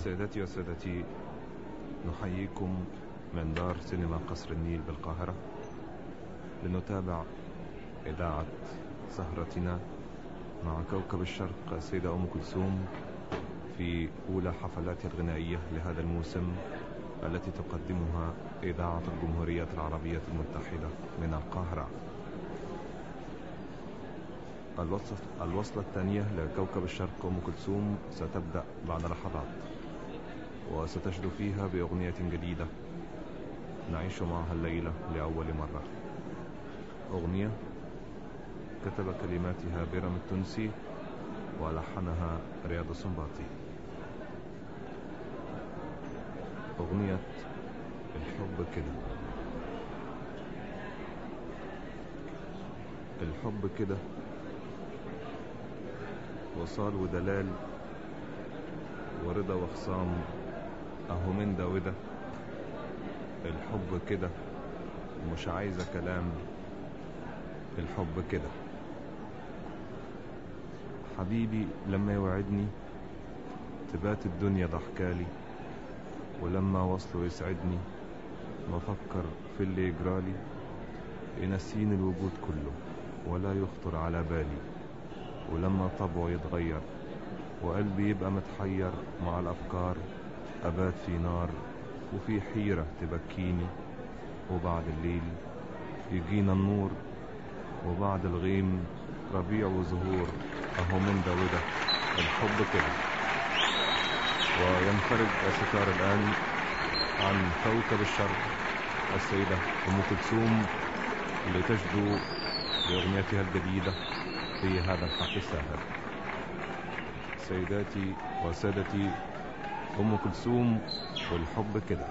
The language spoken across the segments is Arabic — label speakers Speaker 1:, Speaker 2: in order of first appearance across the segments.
Speaker 1: سيداتي وسادتي، نحييكم من دار سينما قصر النيل بالقاهرة لنتابع إذاعة سهرتنا مع كوكب الشرق السيدة أم كلثوم في أولى حفلاتها الغنائية لهذا الموسم التي تقدمها إذاعة الجمهورية العربية المتحدة من القاهرة. الوصلة الثانية لكوكب الشرق أم كلثوم ستبدأ بعد لحظات، وستجد فيها بأغنية جديدة نعيش معها الليلة لأول مرة. أغنية كتب كلماتها بيرام التونسي ولحنها رياض السنباطي. أغنية الحب كده. الحب كده وصال ودلال ورضا وخصام، اهو من ده وده. الحب كده مش عايزة كلام، الحب كده. حبيبي لما يوعدني تبات الدنيا ضحكالي، ولما وصله يسعدني بفكر في اللي يجرالي، ينسيني الوجود كله ولا يخطر على بالي. ولما طبعه يتغير وقلبي يبقى متحير مع الأفكار، أبات في نار وفي حيرة تبكيني. وبعد الليل يجينا النور، وبعد الغيم ربيع وزهور، أهو من ده وده. الحب كده. وينفرد الستار الآن عن كوكب الشرق السيدة أم كلثوم لتجدو بأغنيتها الجديدة في هذا الحق الساهر. سيداتي وسادتي، أم كلثوم والحب كده.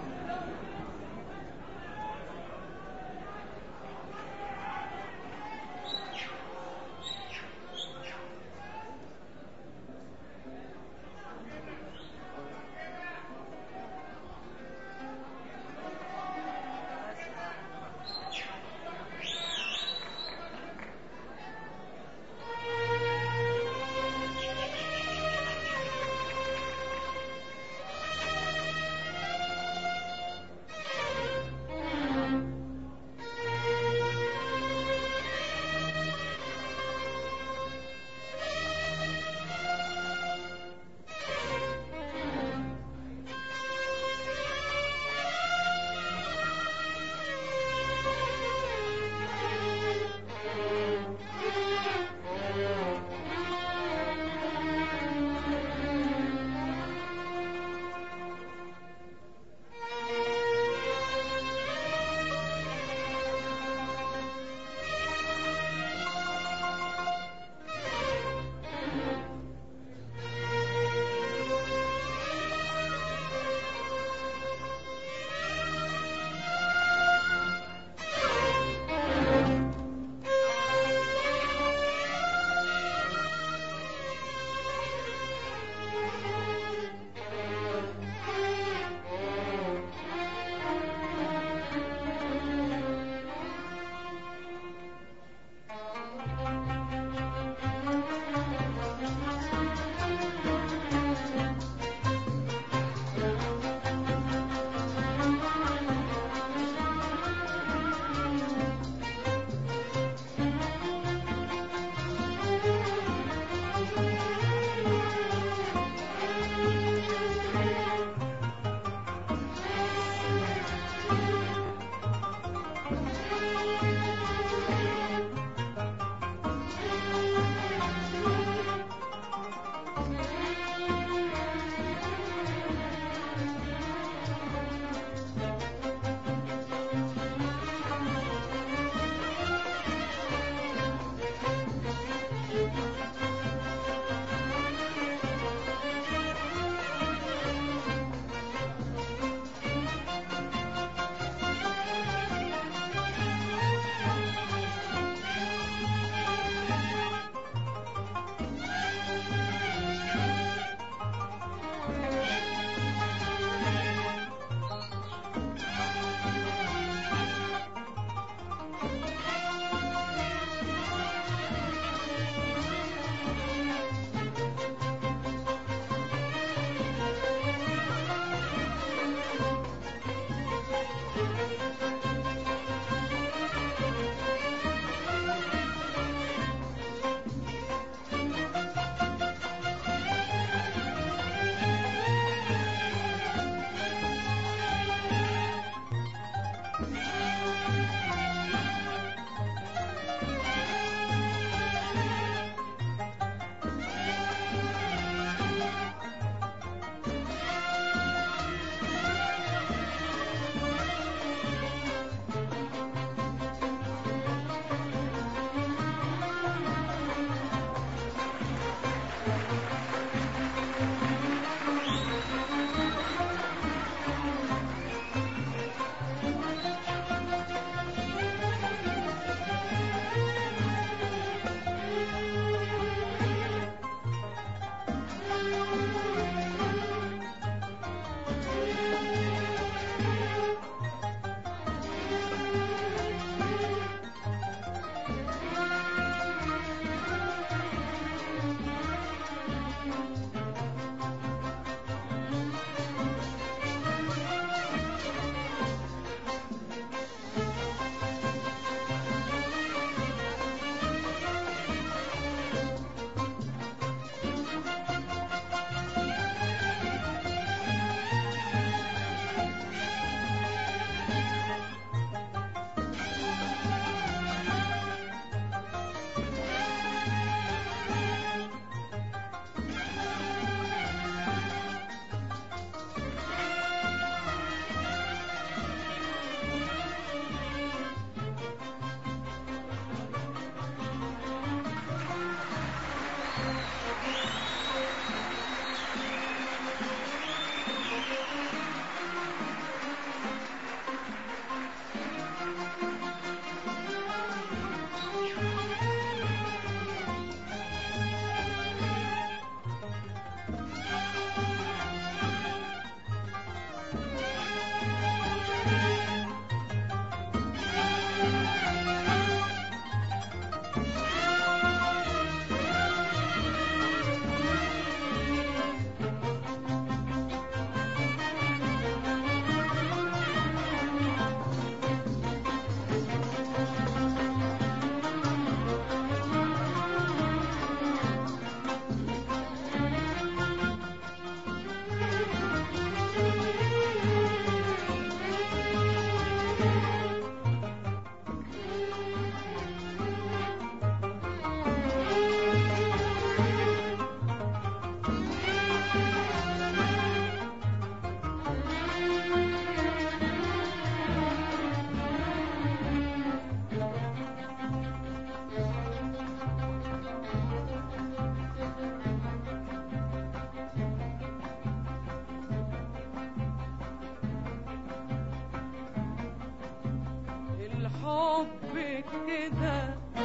Speaker 2: كده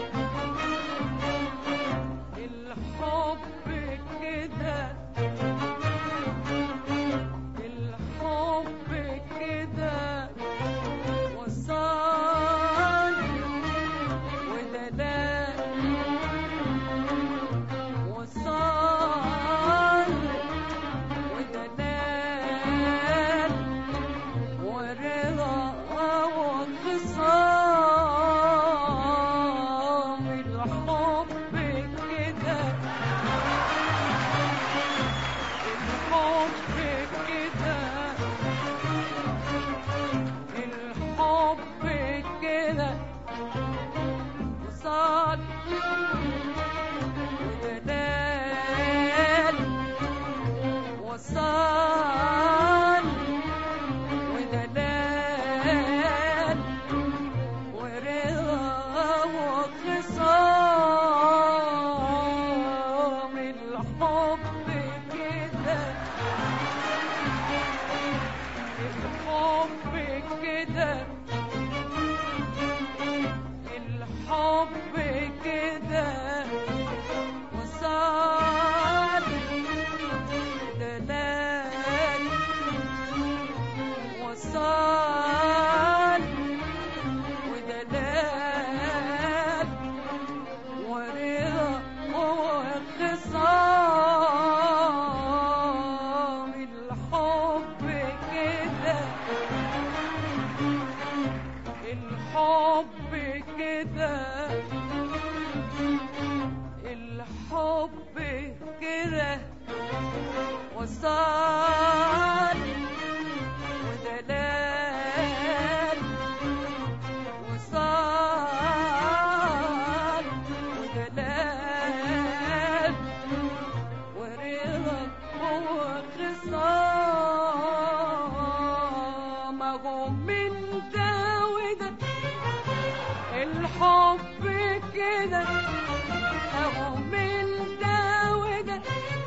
Speaker 2: الحب كده الحب كده وصاني ودلال وصاني ودلال ورضا وخصام الحب كده الحب كده الحب كده وصال ودلال وصال ودلال ورضا وخصام الحب كده الحب كده الحب كده وصال دلال وصال ودلال ورضا وخصام الحب كده الحب كده الحب كده وصال ودلال وصال ودلال ورضا وخصام اهو من ده وده الحب كده اهو من ده وده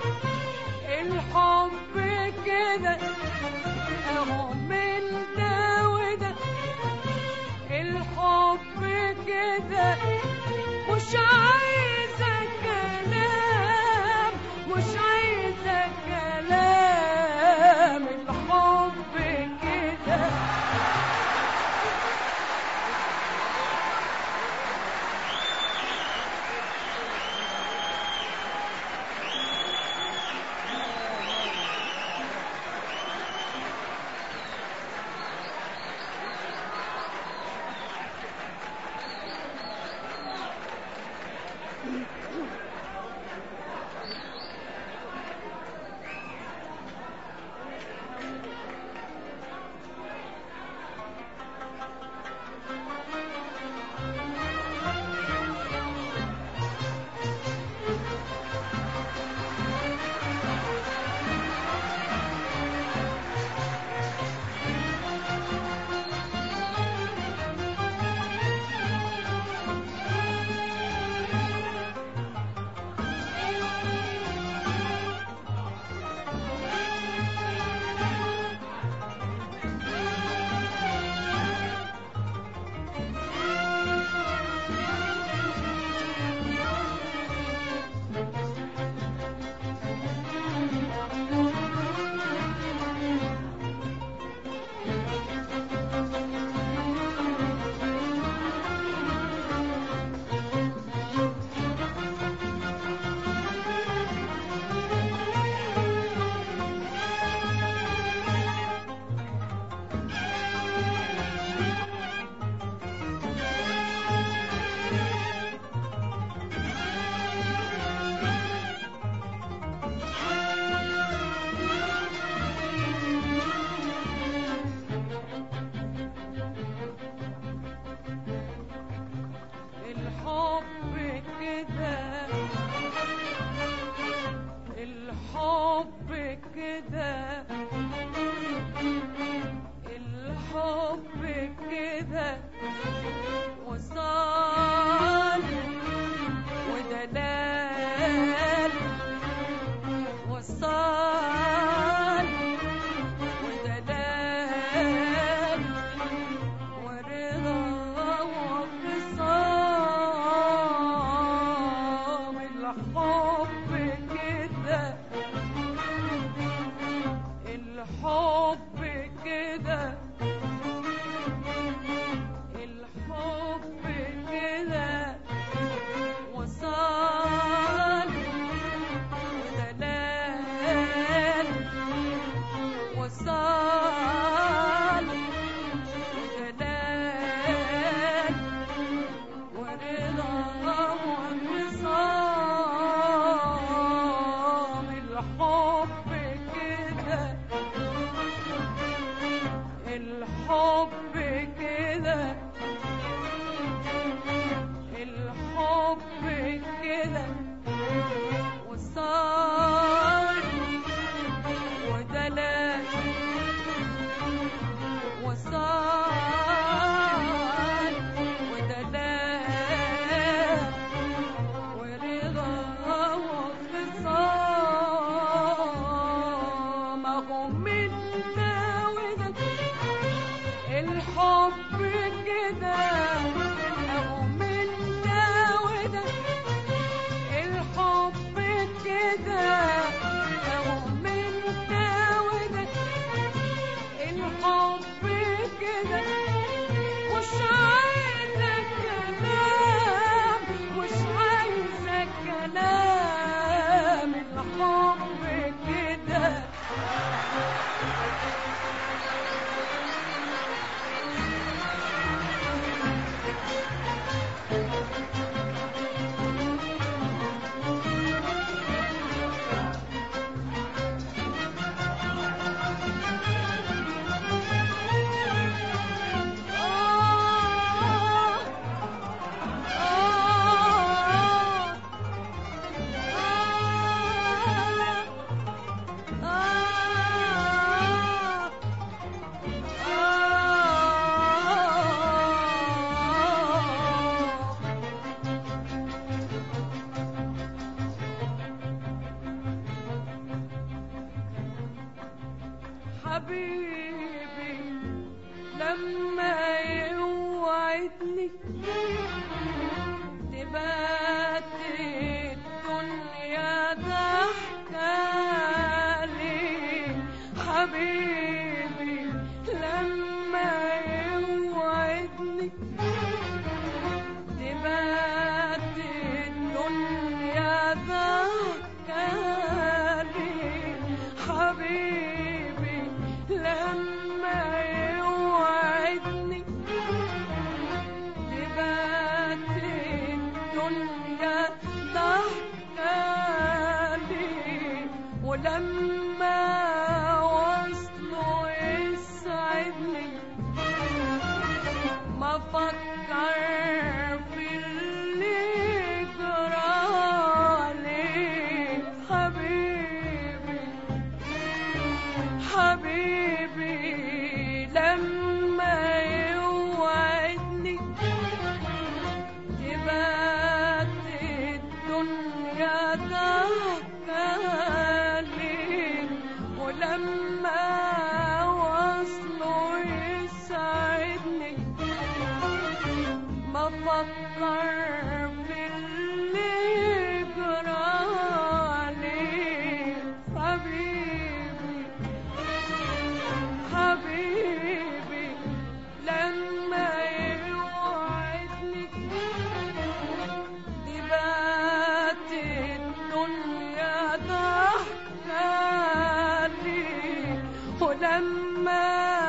Speaker 2: الحب كده اهو من ده وده الحب كده مش عايزة كلام مش عايزة كلام الحب كده ورضا وانفصال كده الحب كده الحب كده وصار ودلال وصار ودلال ورضا وخصام اهو من ده وده الحب كده اهو من ده وده الحب كده اهو من ده وده الحب كده مش عايزة كلام مش عايزة كلام الحب كده حبيبي لما يوعدني تبات الدنيا ضحكة لي حبيبي لما يوعدني تبات الدنيا ضحكة لي حبيبي لما يوعدني تبات الدنيا ضحكة لي ولما وصله يسعدني ما فكر في اللي جرالي حبيبي حبيبي لما يوعدني تبات الدنيا ضحكة لي ولما وصله يسعدني ما فكر في اللي جرالي حبيبي حبيبي لما يوعدني تبات الدنيا ضحكة لي ولما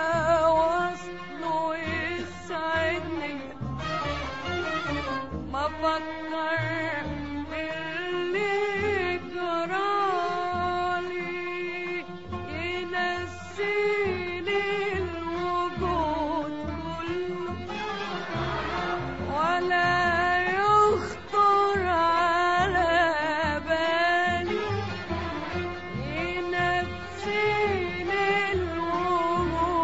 Speaker 2: وصله يسعدني ما فكر باللي جرالي ينسيني الوجود كله ولا يخطر على بالي ينسيني الوجود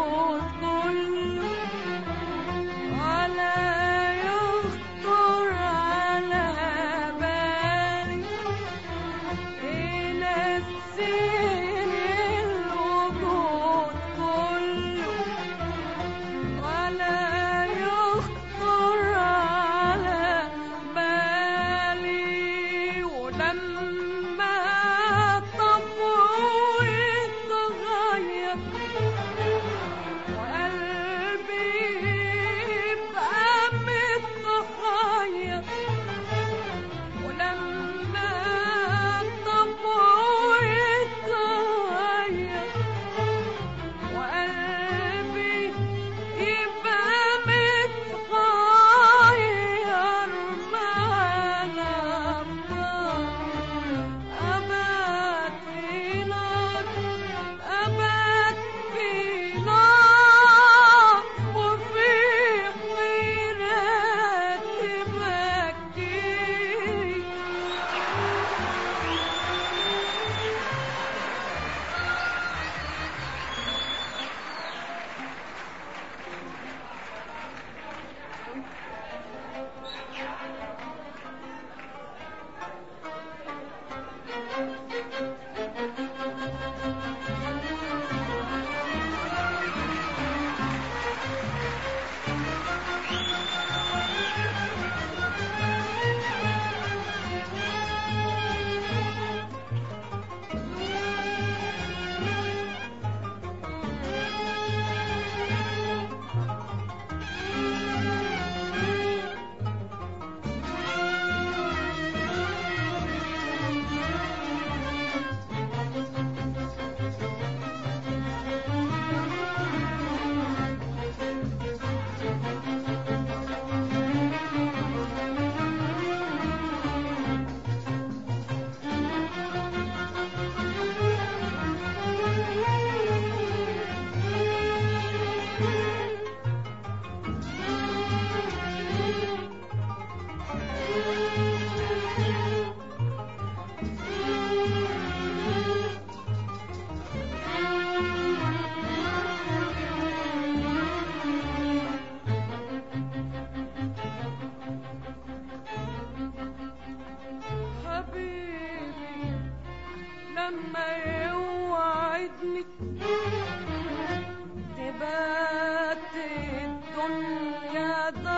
Speaker 2: تبات الدنيا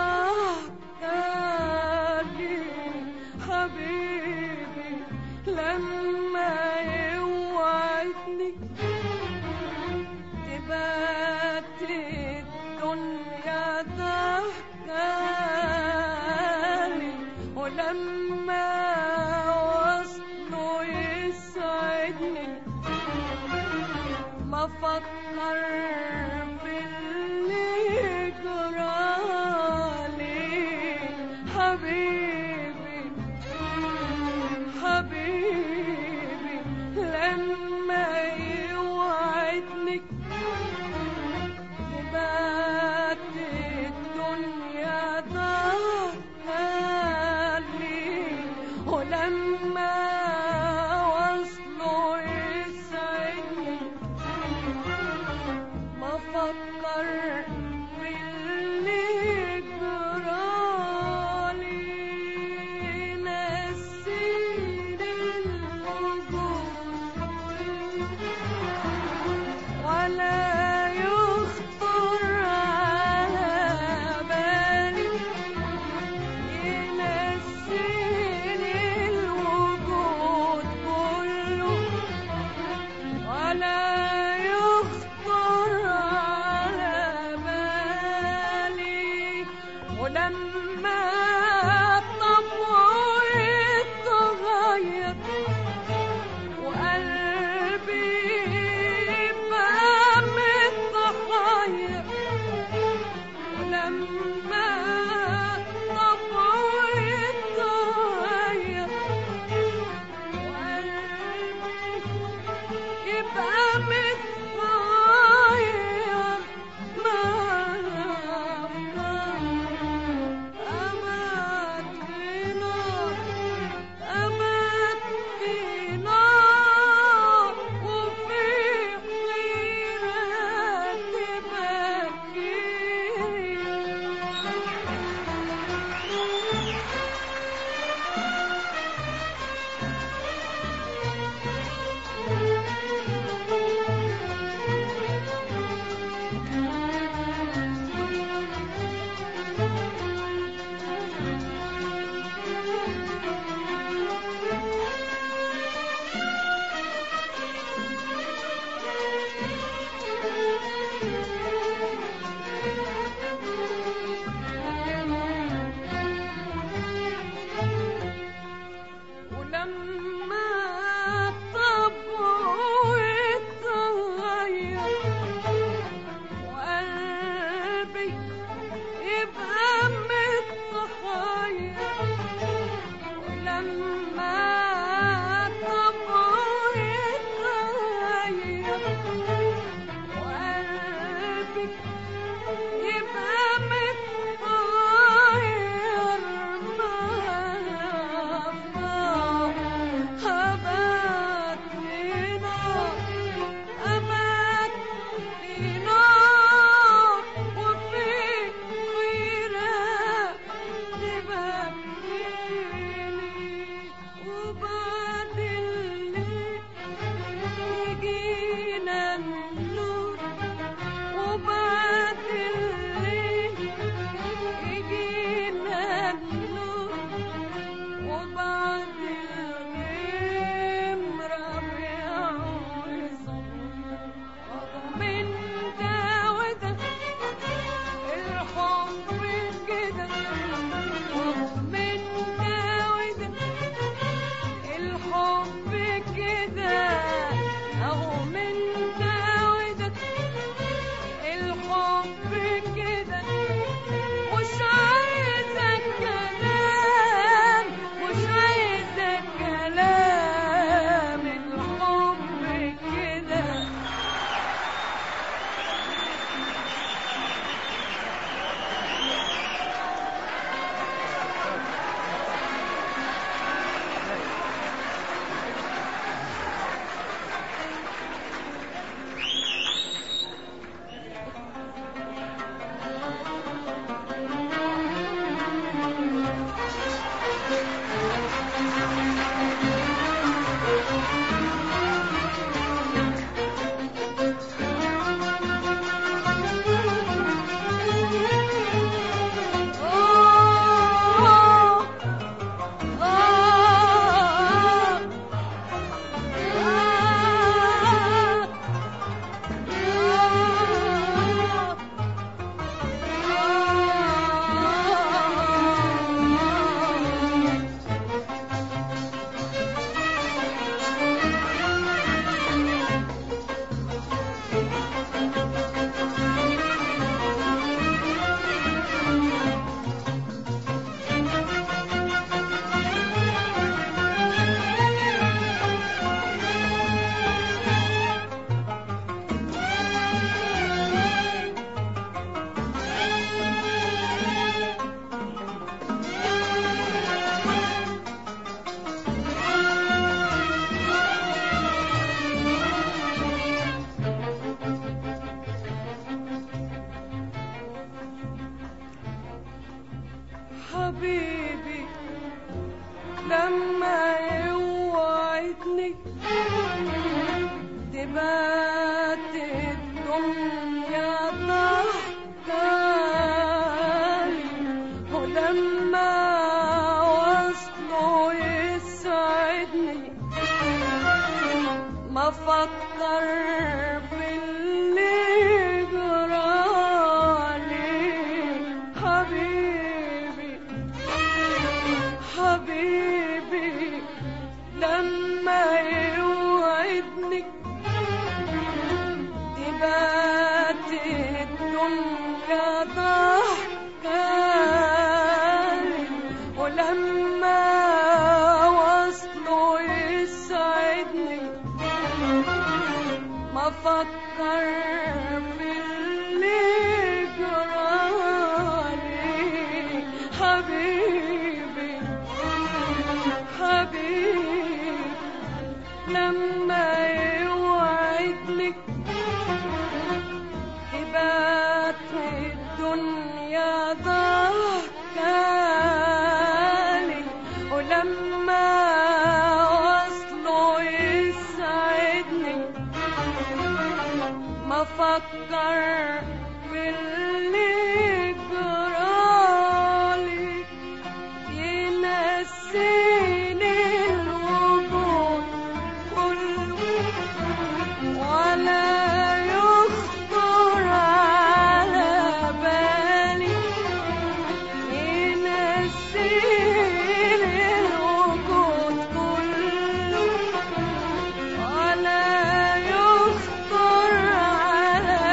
Speaker 2: ضحكالي حبيبي لما يوعدني، تبات الدنيا ضحكالي ولما وصله يسعدني ما فكر باللي جرالي حبيبي حبيبي لما يوعدني، تبات الدنيا ضحكالي ولما وصله يسعدني ما فكر باللي جرالي. نسيني الوجود ولا يخطر على بالي، ينسيني الوجود كله ولا يخطر على بالي، ولما طبعه يتغير وقلبي يبقى متحير، ولما طبعه يتغير وقلبي يبقى متحير حبيبي لما يوعدني تبات الدنيا ضحكالي، ولما وصله يسعدني ما فكر باللي جرالي. حبيبي حبيبي لما يوعدني تبات الدنيا ضحكالي، ولما وصله يسعدني ما فكر باللي جرالي. حبيبي حبيبي لما يوعدني تبات الدنيا ضحكالي، ولما وصله يسعدني ما فكر باللي جرالي. ينسيني الوجود كله ولا يخطر على بالي. ينسيني الوجود كله ولا يخطر على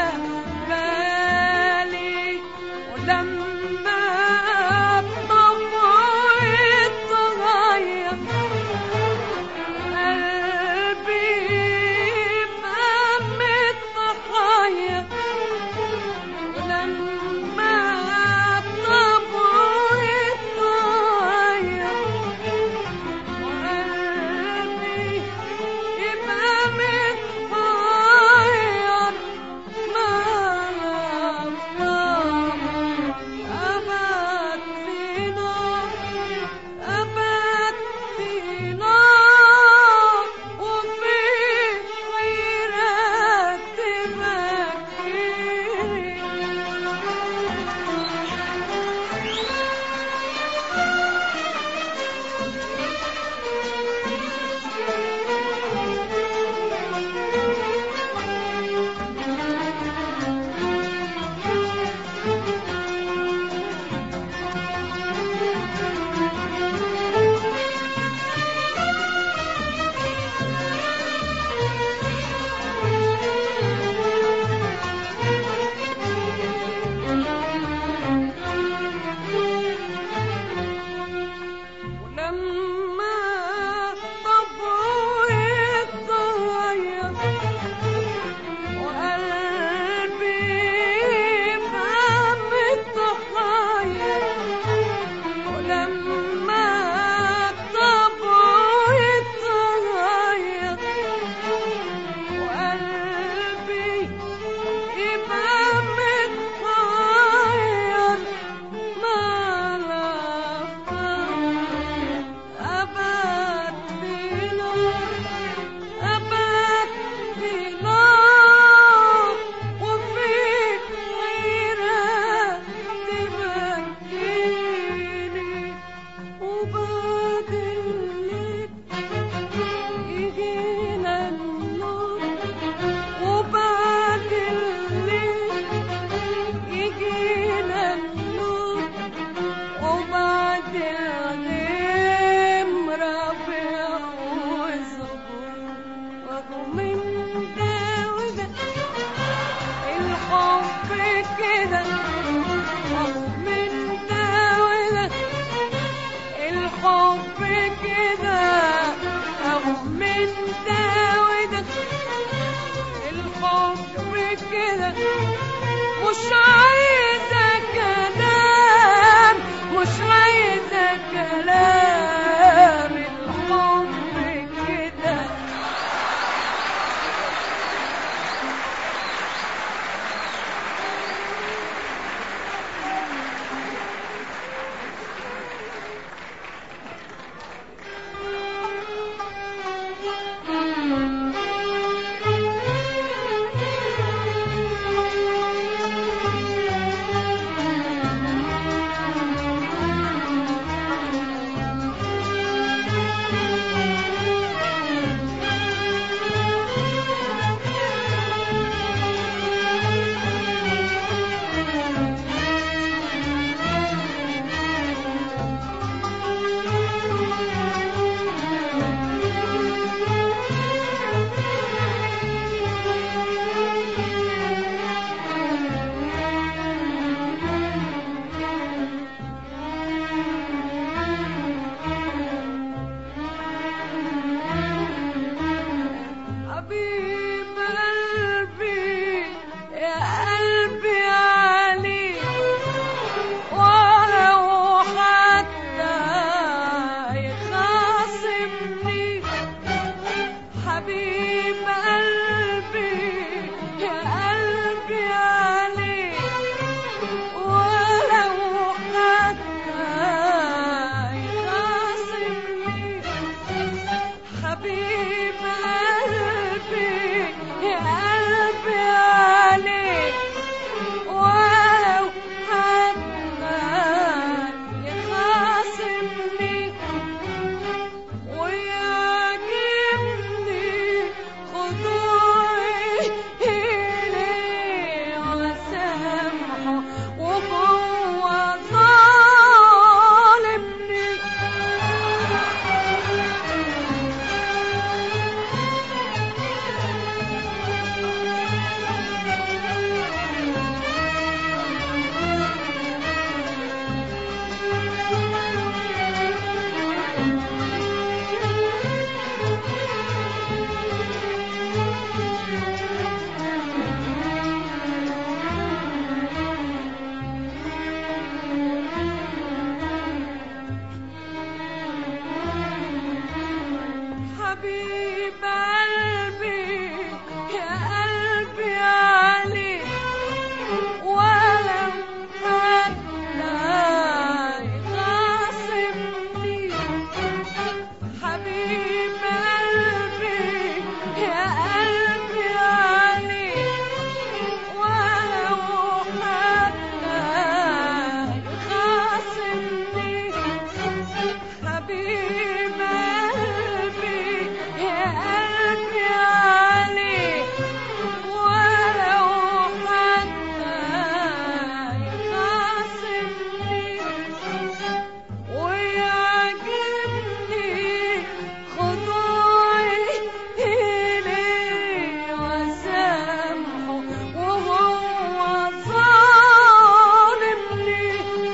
Speaker 2: بالي، ولما طبعه يتغير قلبي يبقى متحير. ولما طبعه يتغير وقلبي يبقى متحير، ما أبات في نار أبات في نار، وفي حيرة تبكيني. ولما طبعه يتغير وقلبي يبقى متحير. ولما طبعه يتغير وقلبي يبقى متحير، ما أبات في نار أبات في نار، وفي حيرة تبكيني. وبعد الليل يجينا النور، وبعد الليل يجينا النور، وبعد الغيم ربيع وزهور. وهو من ده وده الحب كده، وهو من ده وده الحب كده، وهو من ده وده الحب كده. مش عايزة كلام مش عايزة كلام، الحب كده. قلبي عليك ولو حتى يخاصمني ويعجبني خضوعي إليه وسامحه وهو ظالمني حبيب قلبي يا قلبي عليك ولو حتى يخاصمني حبيب قلبي يا قلبي عليك ولو حتى يخاصمني حبيب قلبي يا قلبي عليك ولو حتى يخاصمني ويعجبني خضوعي إليه وسامحه وهو ظالمني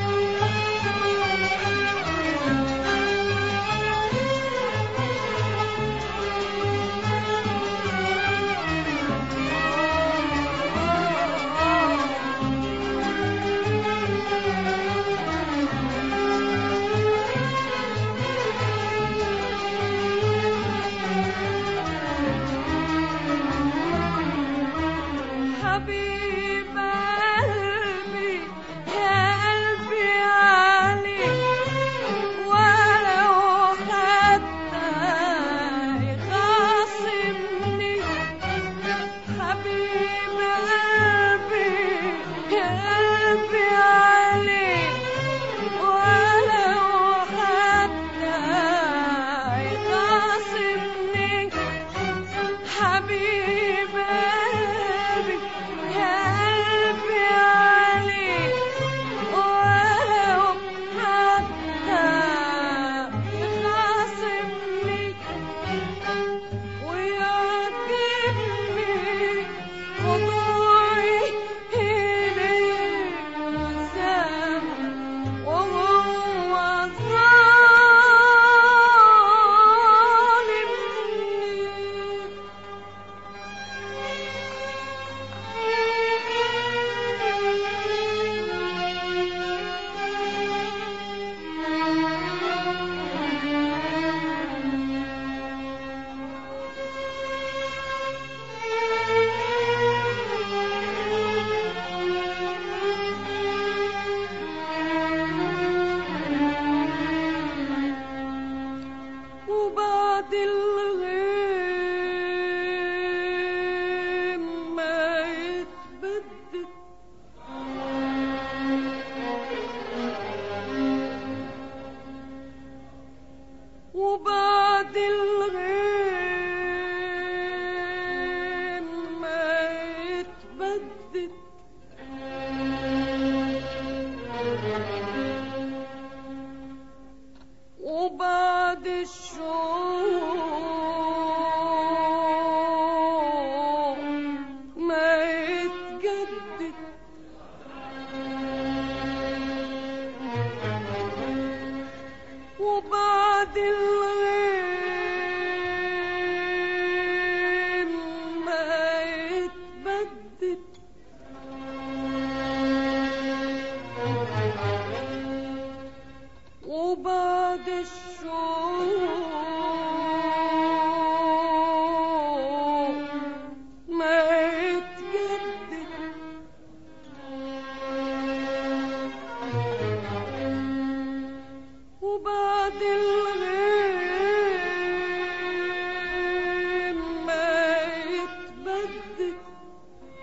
Speaker 2: حبيب قلبي يا قلبي عليك ولو حتى يخاصمني حبيب قلبي يا قلبي عليك ولو حتى يخاصمني حبيب قلبي يا قلبي عليك ولو حتى يخاصمني ويعجبني خضوعي إليه وسامحه وهو ظالمني وبعد الغيم ما يتبدد وبعد الغيم ما يتبدد وبعد الشوق ما يتجدد وبعد الغيم ما يتبدد وبعد الشوق ما يتجدد وبعد الغيم ما يتبدد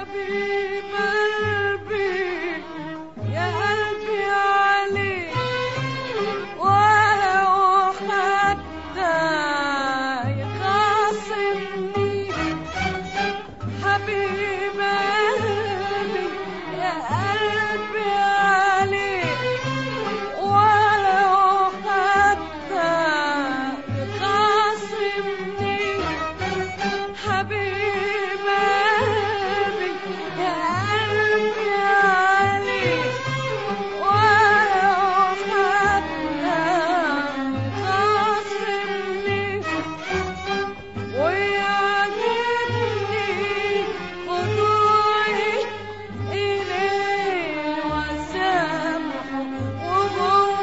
Speaker 2: حبيب قلبي يا قلبي عليك ولو حتى يخاصمني حبيب قلبي يا قلبي عليك ولو حتى يخاصمني حبيب قلبي يا قلبي عليك ولو حتى يخاصمني ويعجبني خضوعي إليه وسامحه وهو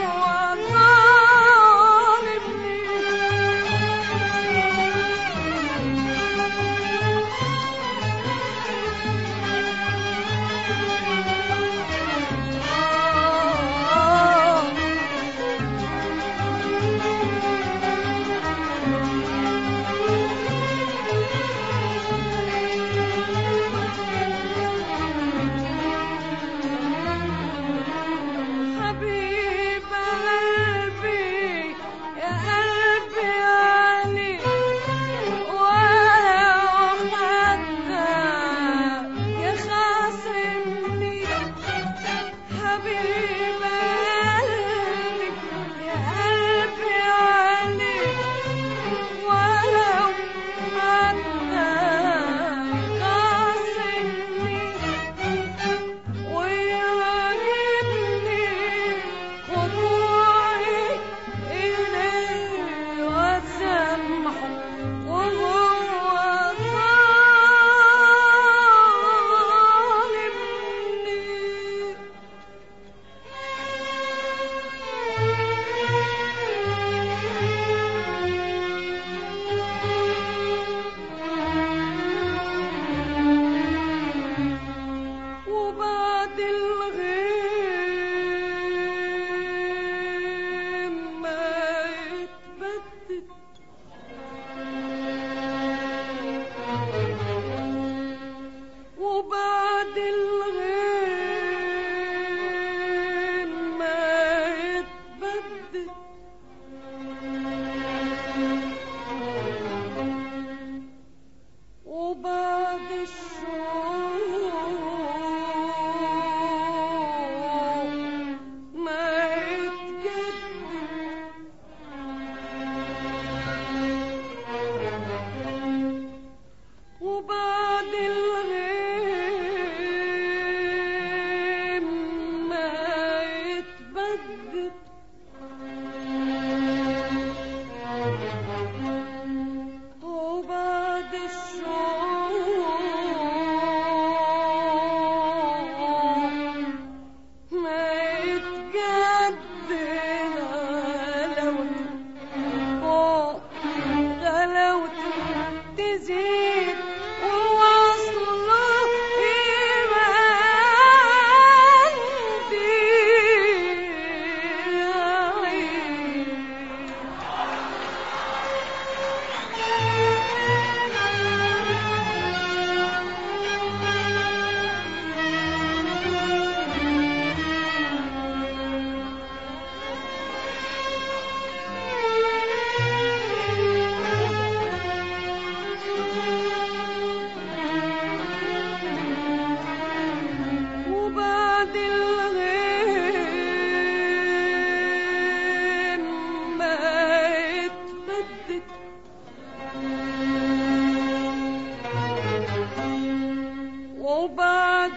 Speaker 2: حبيب قلبي يا قلبي عليك ولو حتى يخاصمني حبيب قلبي يا قلبي عليك ولو حتى يخاصمني ويعجبني خضوعي إليه وسامحه وهو ظالمني وبعد الغيم ما يتبدد وبعد الغيم ما يتبدد وبعد الشوق ما يتجدد وبعد الغيم ما يتبدد وبعد الشوق ما يتجدد غلاوته تزيد ووصله يبندي وبعد الغيم ما يتبدد وبعد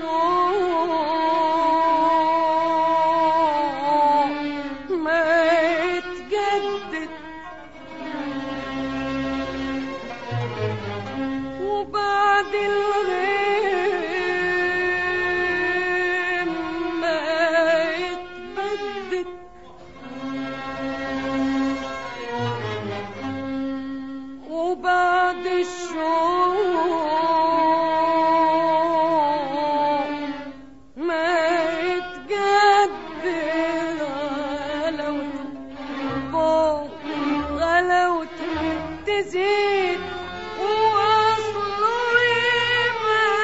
Speaker 2: الشوق ما يتجدد وبعد الغيم ما يتبدد وبعد الشوق ما يتجدد غلاوته تزيد ووصله يبقى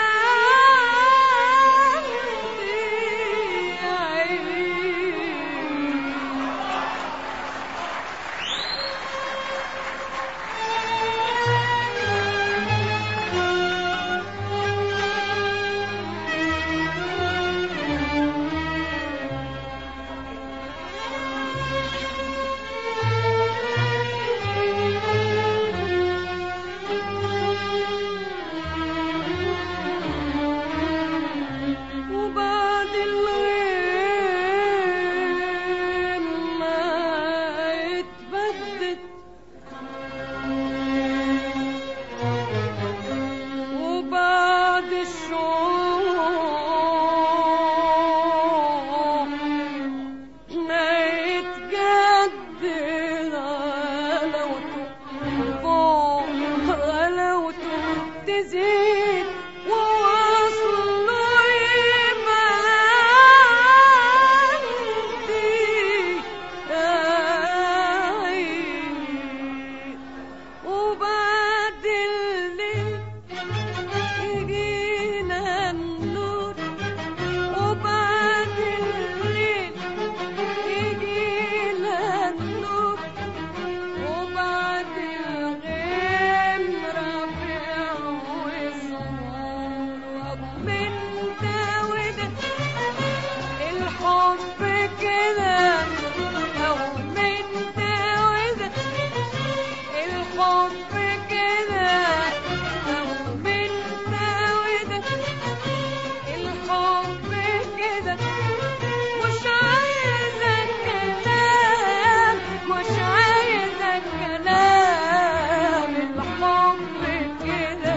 Speaker 2: وبعد الشوق ما يتجدد غلاوته فوق غلاوته تزيد ووصله يمدي يا عيني وبعد الليل يجينا النور وبعد الليل يجينا النور وبعد الغيم ربيع وصبار ومن ده وده الحب كده أو من ده وده الحب كده أو من ده وده الحب كده مش عايزة كلام مش عايزة كلام الحب كده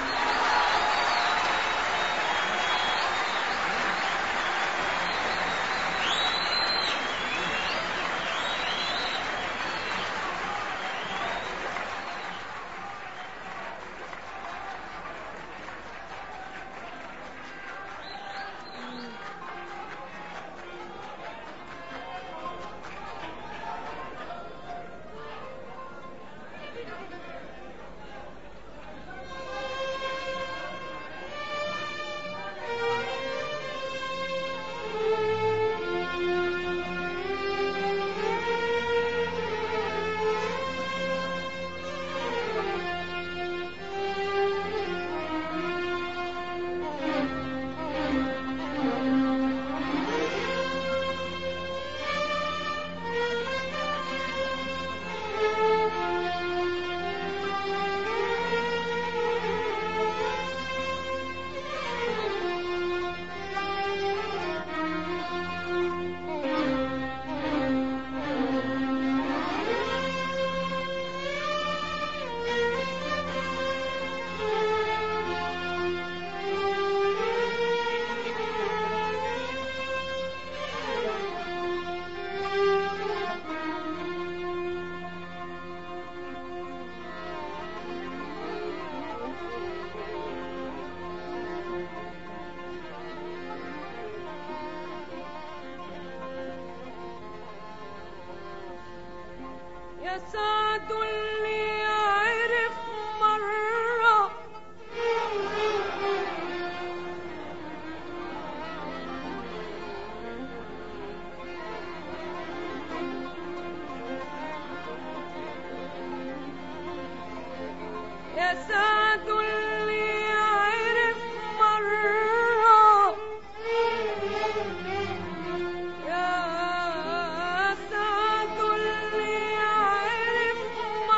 Speaker 2: يا سعد اللي عرف مرة يا سعد اللي عرف مرة يا سعد اللي عرف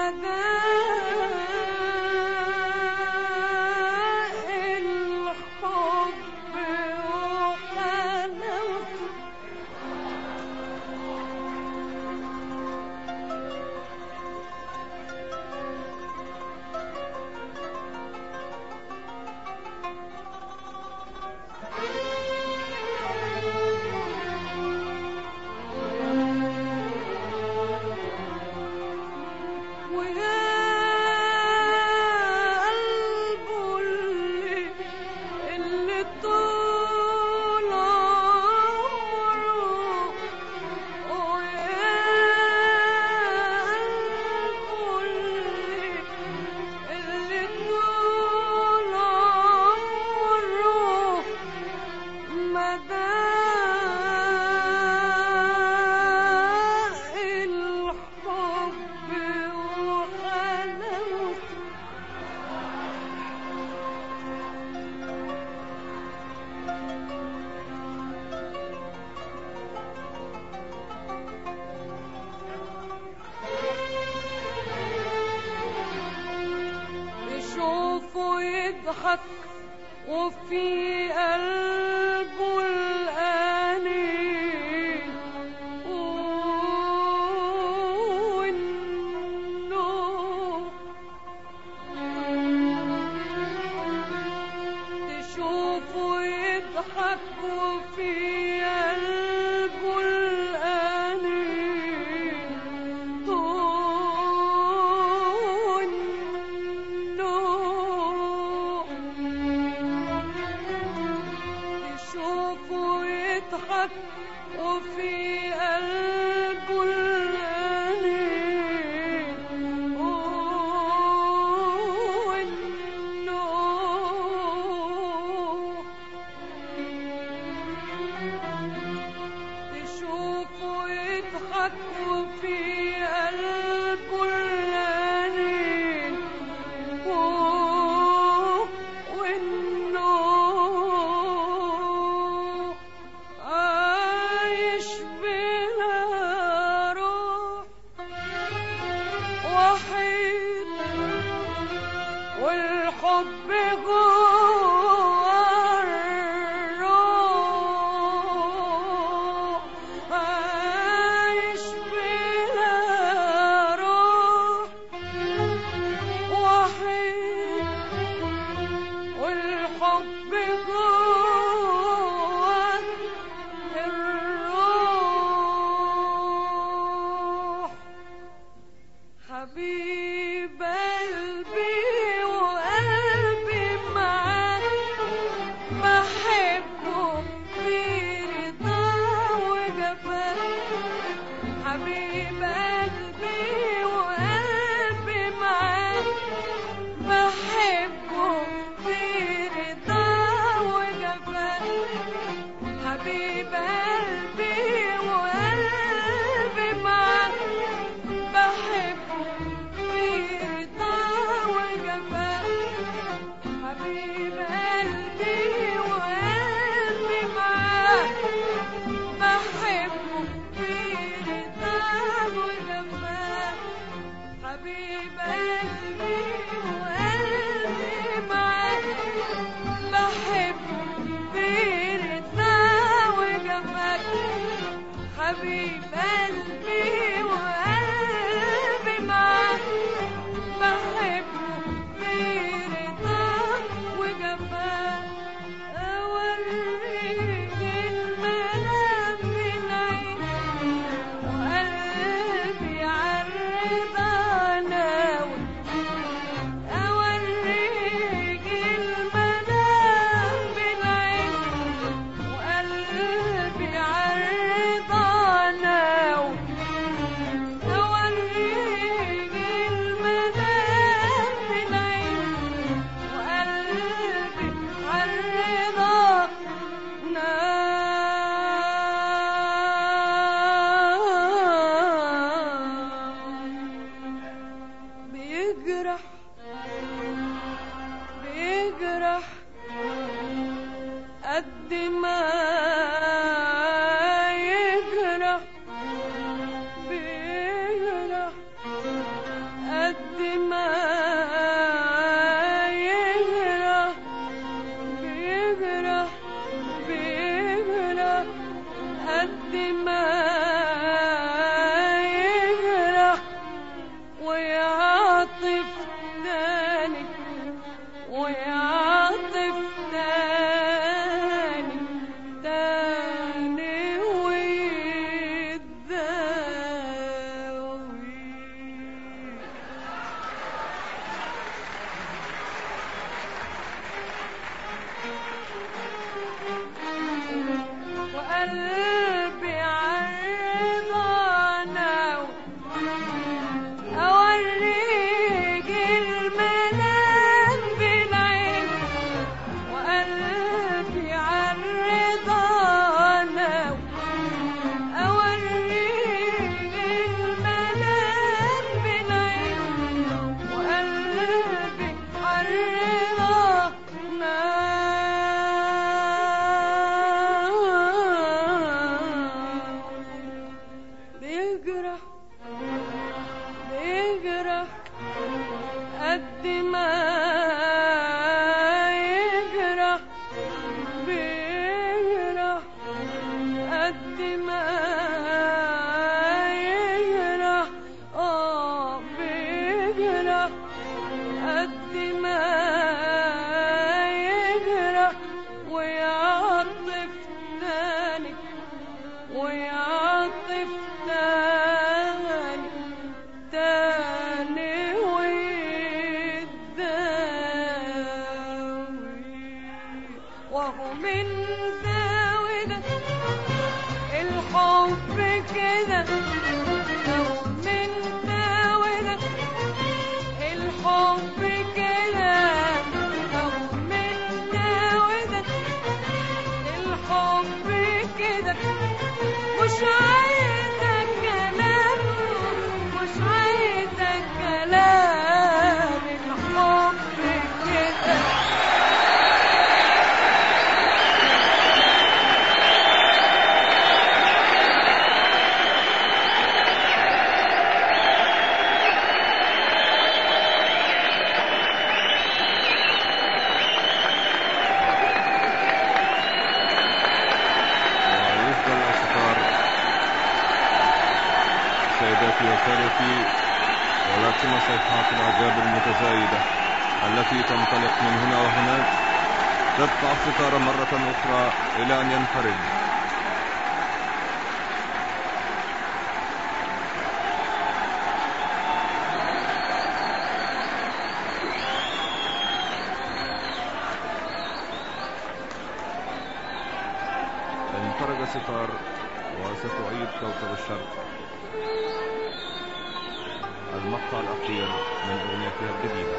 Speaker 2: يضحك وفي قلبه الأنين والنوم تشوفه يضحك وفي قلبه الأنين وفي قلبه الأنين والنوم تشوفه يضحك وفي قلبه الأنين والنوم عايش بلا روح وحيد والحب جوه الروح عايش بلا روح وحيد والحب جوه الروح حبيب قلبي وقلبي معاك بحبه في رضا وجفاك حبيب قلبي وقلبي معاك بحبه في رضا وجفاك حبيب قلبي وقلبي معاك بحبه في رضا وجفاك حبيب قلبي وقلبي معاك بحبه في رضا وجفاك حبيب قلبي وقلبي معاك بحبه في رضا وجفاك حبيب قلبي وقلبي معاك بحبه في رضا وجفاك أوريك المنام من عيني وقلبي عالرضا ناوي أوريك المنام من عيني وقلبي عالرضا ناوي قد ما يجرح بيجرح قد ما يجرح بيجرح قد ما يجرح ويعطف تاني ويعطف تاني ويداوي وهو من داوده الحب كده وهو من داوده الحب كده وهو من داوده الحب كده مش عايزة كلام مش عايزة كلام الحب كده
Speaker 1: سيداتي وسادتي، ولكن صيحات العذاب المتزايدة التي تنطلق من هنا وهناك تدفع الستار مرة أخرى إلى أن ينفرد. انفرج الستار وستعيد كوكب الشرق المقطع الأخير من أغنيتها الجديدة.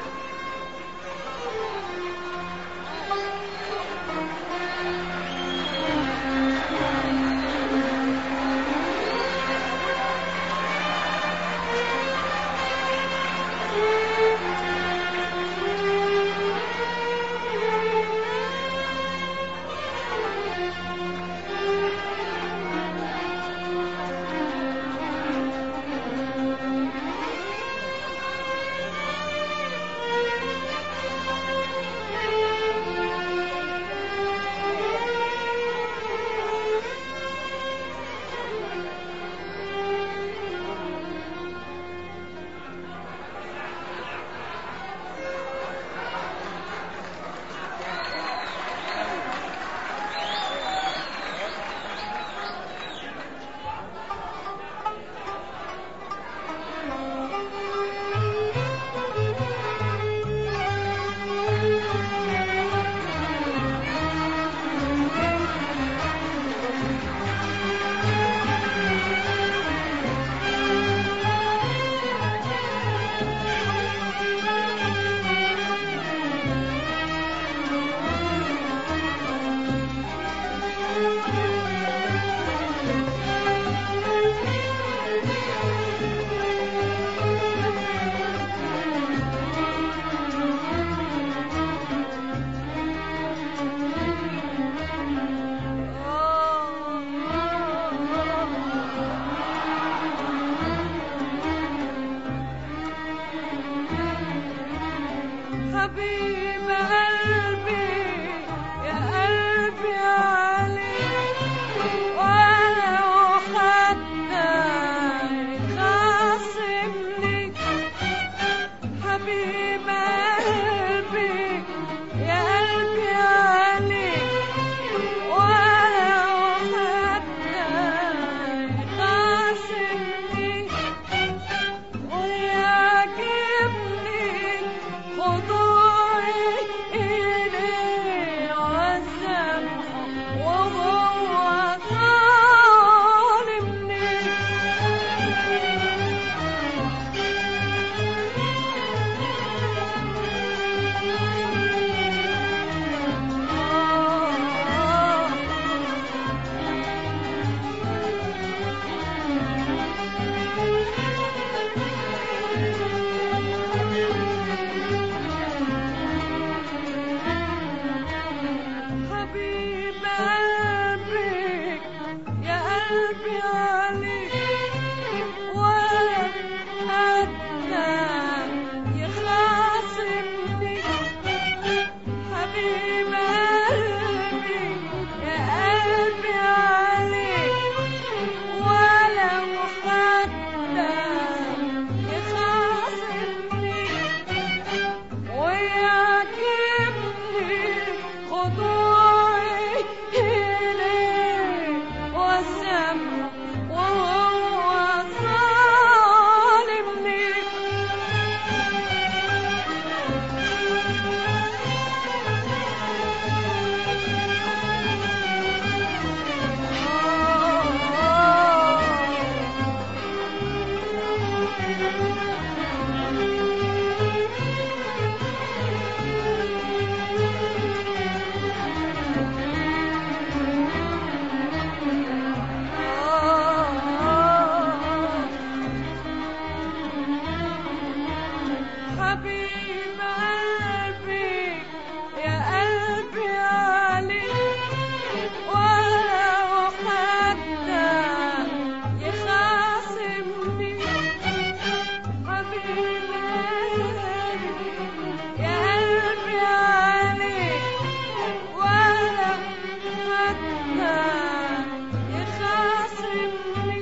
Speaker 1: حبيب قلبي يا قلبي عليك ولو حتى خاصمني حبيب قلبي يا قلبي عليك ولو حتى خاصمني ويعجبني خضوعي
Speaker 2: حبيب قلبي يا قلبي عليك ولو حتى يخاصمني حبيب قلبي يا قلبي عليك ولو حتى يخاصمني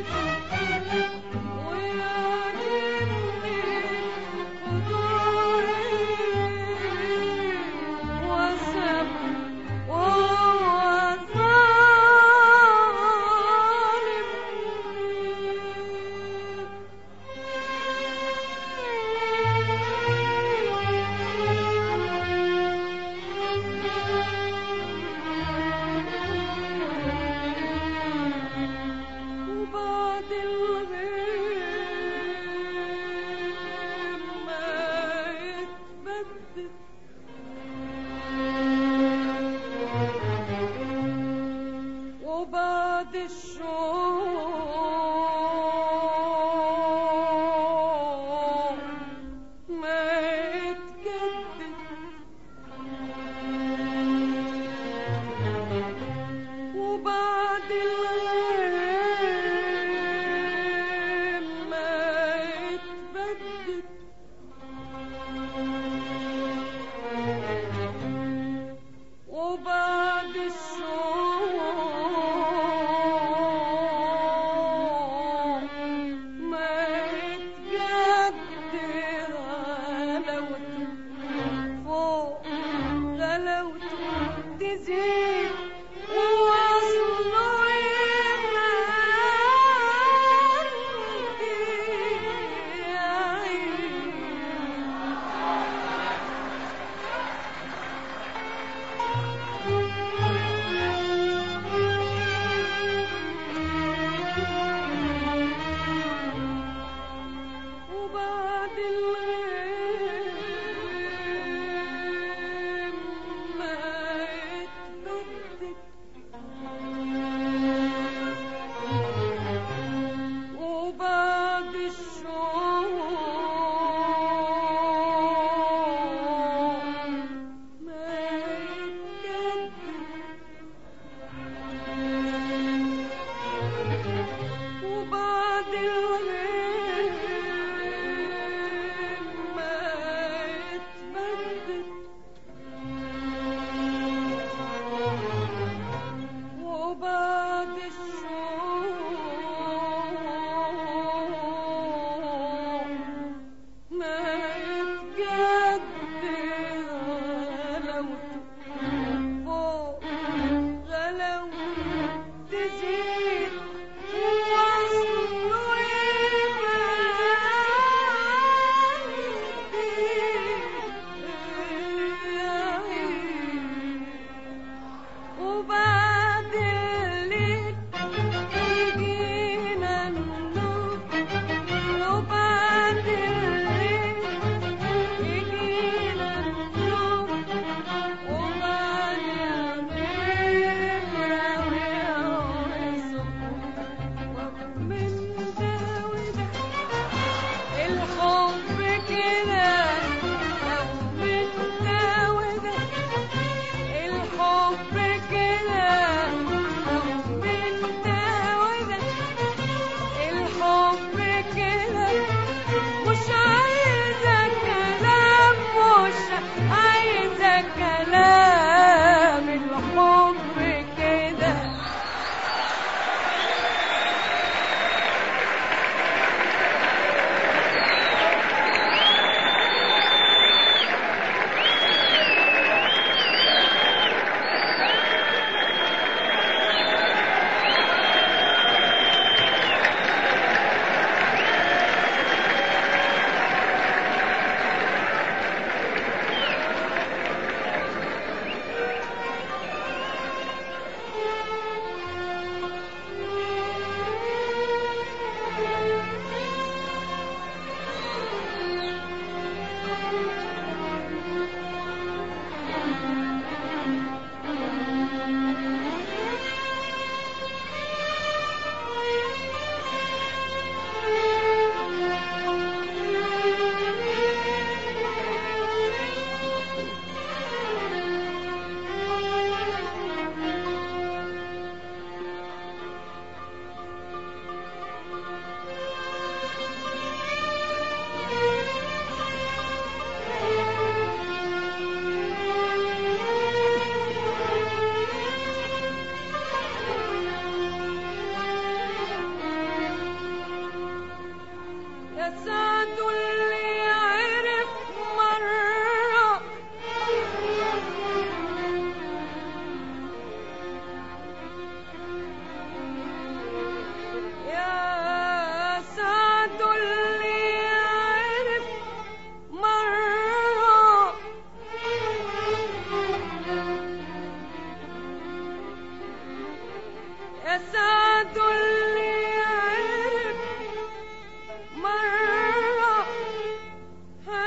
Speaker 2: ويعجبني حضوري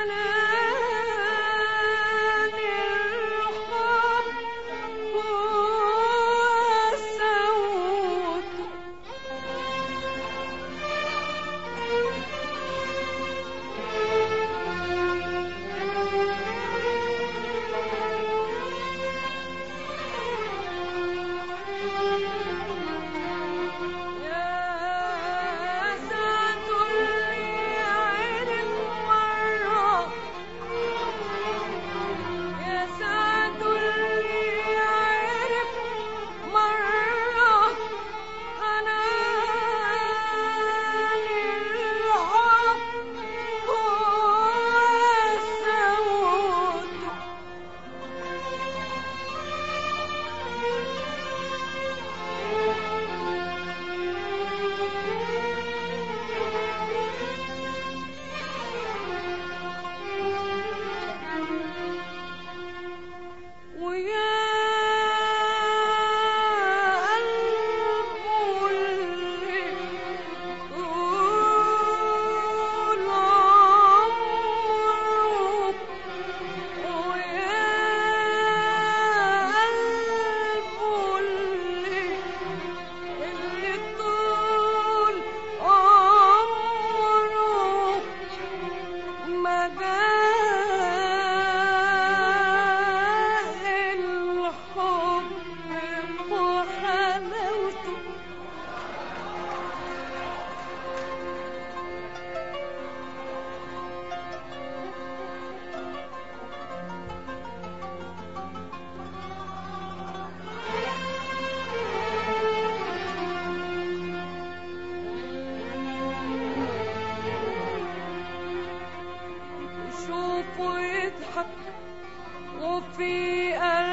Speaker 2: وفي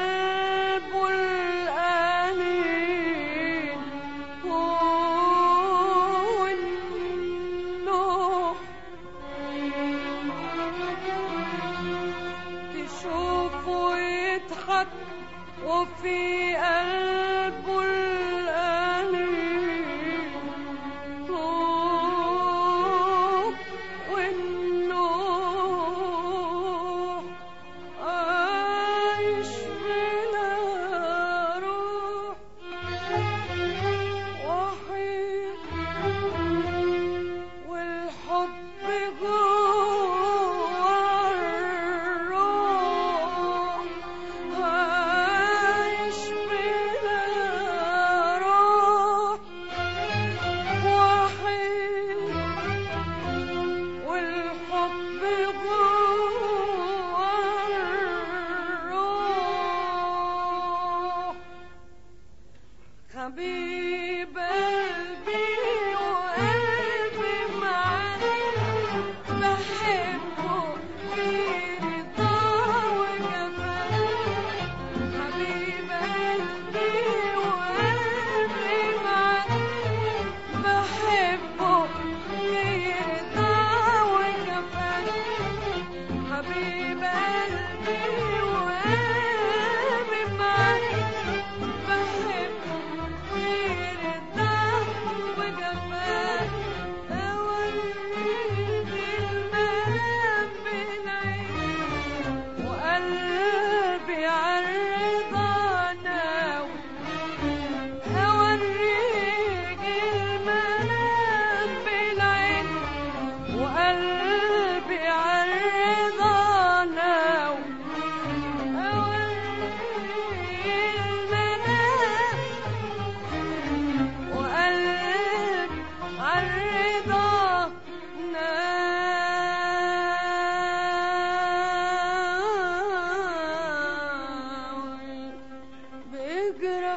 Speaker 2: قلبه الأنين والنوح تشوفه يضحك وفي قلبه الأنين والنوح عايش بلا روح وحيد والحب جوه الروح عايش بلا روح وحيد والحب جوه الروح حبيب قلبي وقلبي معاه بحبه في رضا وجمال حبيب قلبي وقلبي معاه بحبه في رضا وجمال حبيب قلبي وقلبي معاه بحبه في رضا وجمال أوريك المنام بالعين وقلبي عالرضا ناوي أوريك المنام بالعين وقلبي عالرضا ناوي وقلبي عالرضا ناوي بيجرح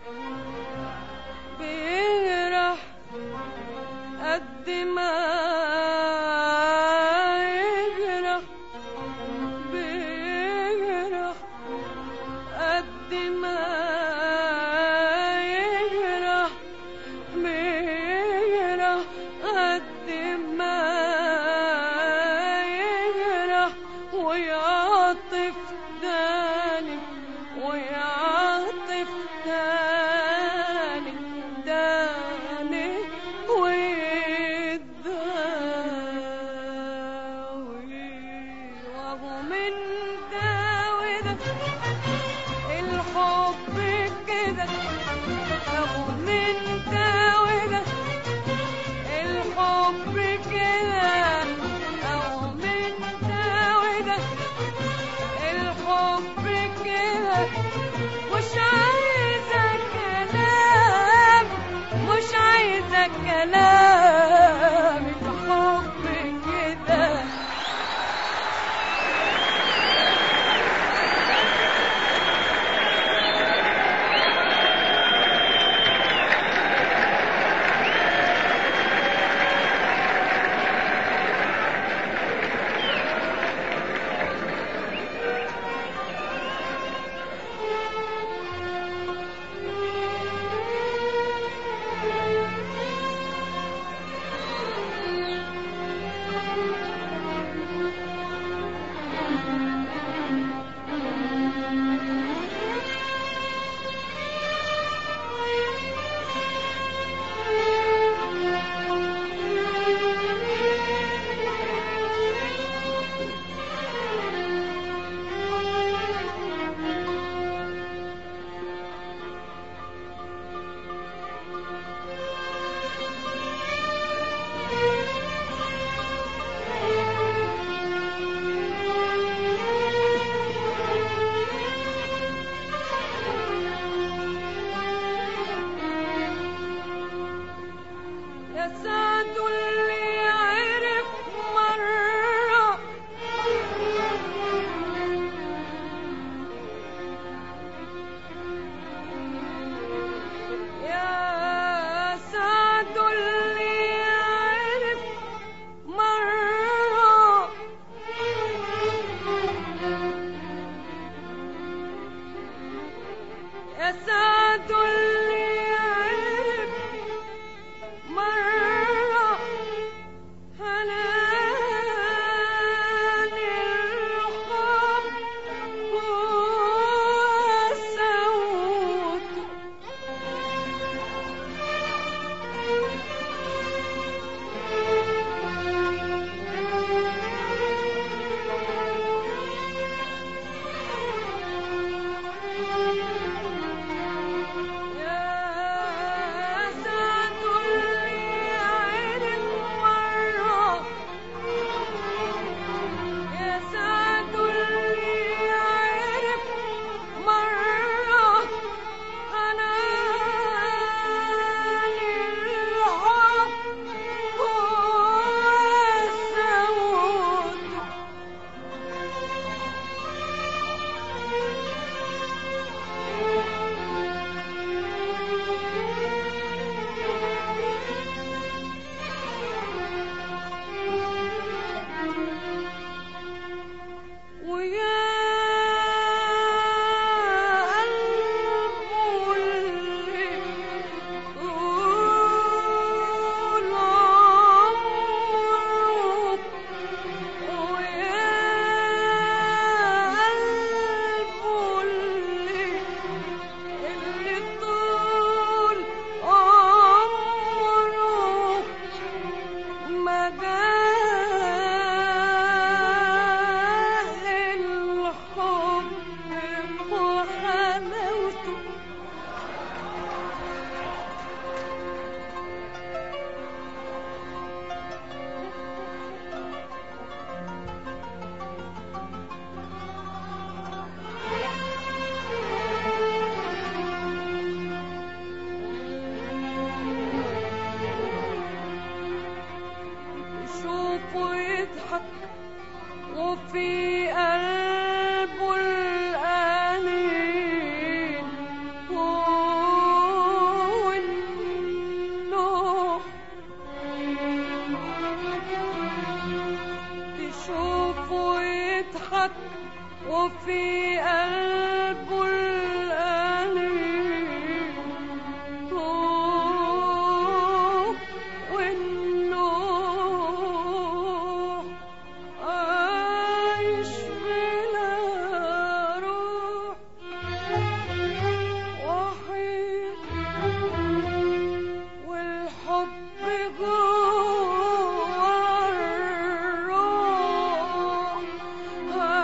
Speaker 2: بيجرح قد ما يجرح بيجرح قد ما يجرح بيجرح قد ما يجرح ويعطف تاني ويعطف تاني تاني ويداوي أهو من ده وده الحب كده، أهو من ده وده الحب كده، أهو من ده وده الحب كده. مش عايزة كلام، مش عايزة كلام، الحب كده. يا سعد اللي عرف مرة، يا سعد اللي عرف مرة، يا سعد اللي عرف مرة حنان الحب وسوته. يا سعد اللي عرف مرة، يا سعد اللي عرف مرة حنان الحب وسوته. ويا قلبه اللي طول عمره، ويا قلبه اللي طول عمره ما الحب وحلاوته. شوفه يضحك وفي قلبه الأنين والنوح. تشوفه يضحك وفي قلبه الأنين والنوح. عايش بلا روح وحيد، والحب جوه الروح.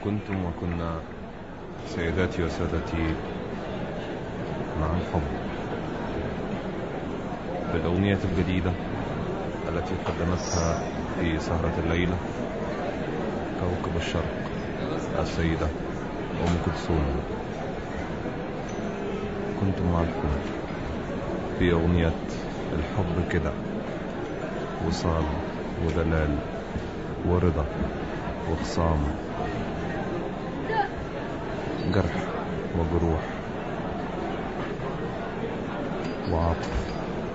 Speaker 1: كنتم وكنا سيداتي وسادتي مع الحب بالأغنية الجديدة التي قدمتها في سهرة الليلة كوكب الشرق السيدة أم كلثوم. كنتم معكم في أغنية الحب كده، وصال ودلال ورضا وخصام، جرح وجروح وعطف،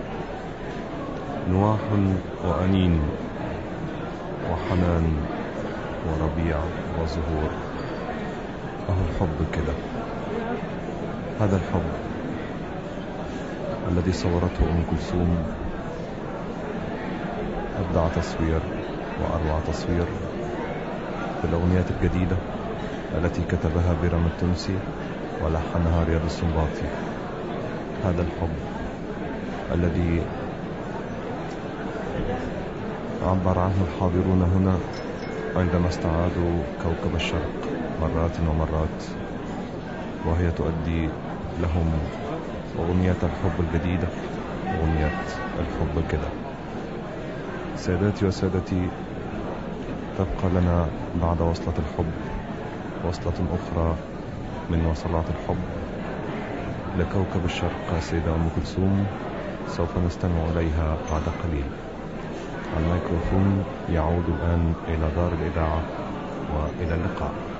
Speaker 1: نواح وأنين وحنان وربيع وزهور. أهو الحب كده، هذا الحب الذي صورته أم كلثوم أبدع تصوير وأروع تصوير في الأغنيات الجديدة التي كتبها بيرام التونسي ولحنها رياض السنباطي. هذا الحب الذي عبر عنه الحاضرون هنا عندما استعادوا كوكب الشرق مرات ومرات، وهي تؤدي لهم أغنية الحب الجديدة، أغنية الحب كده. سادتي وسادتي، تبقى لنا بعد وصلة الحب وصلة أخرى من وصلات الحب لكوكب الشرق السيدة أم كلثوم، سوف نستمع إليها بعد قليل. الميكروفون يعود الآن إلى دار الإذاعة، وإلى اللقاء.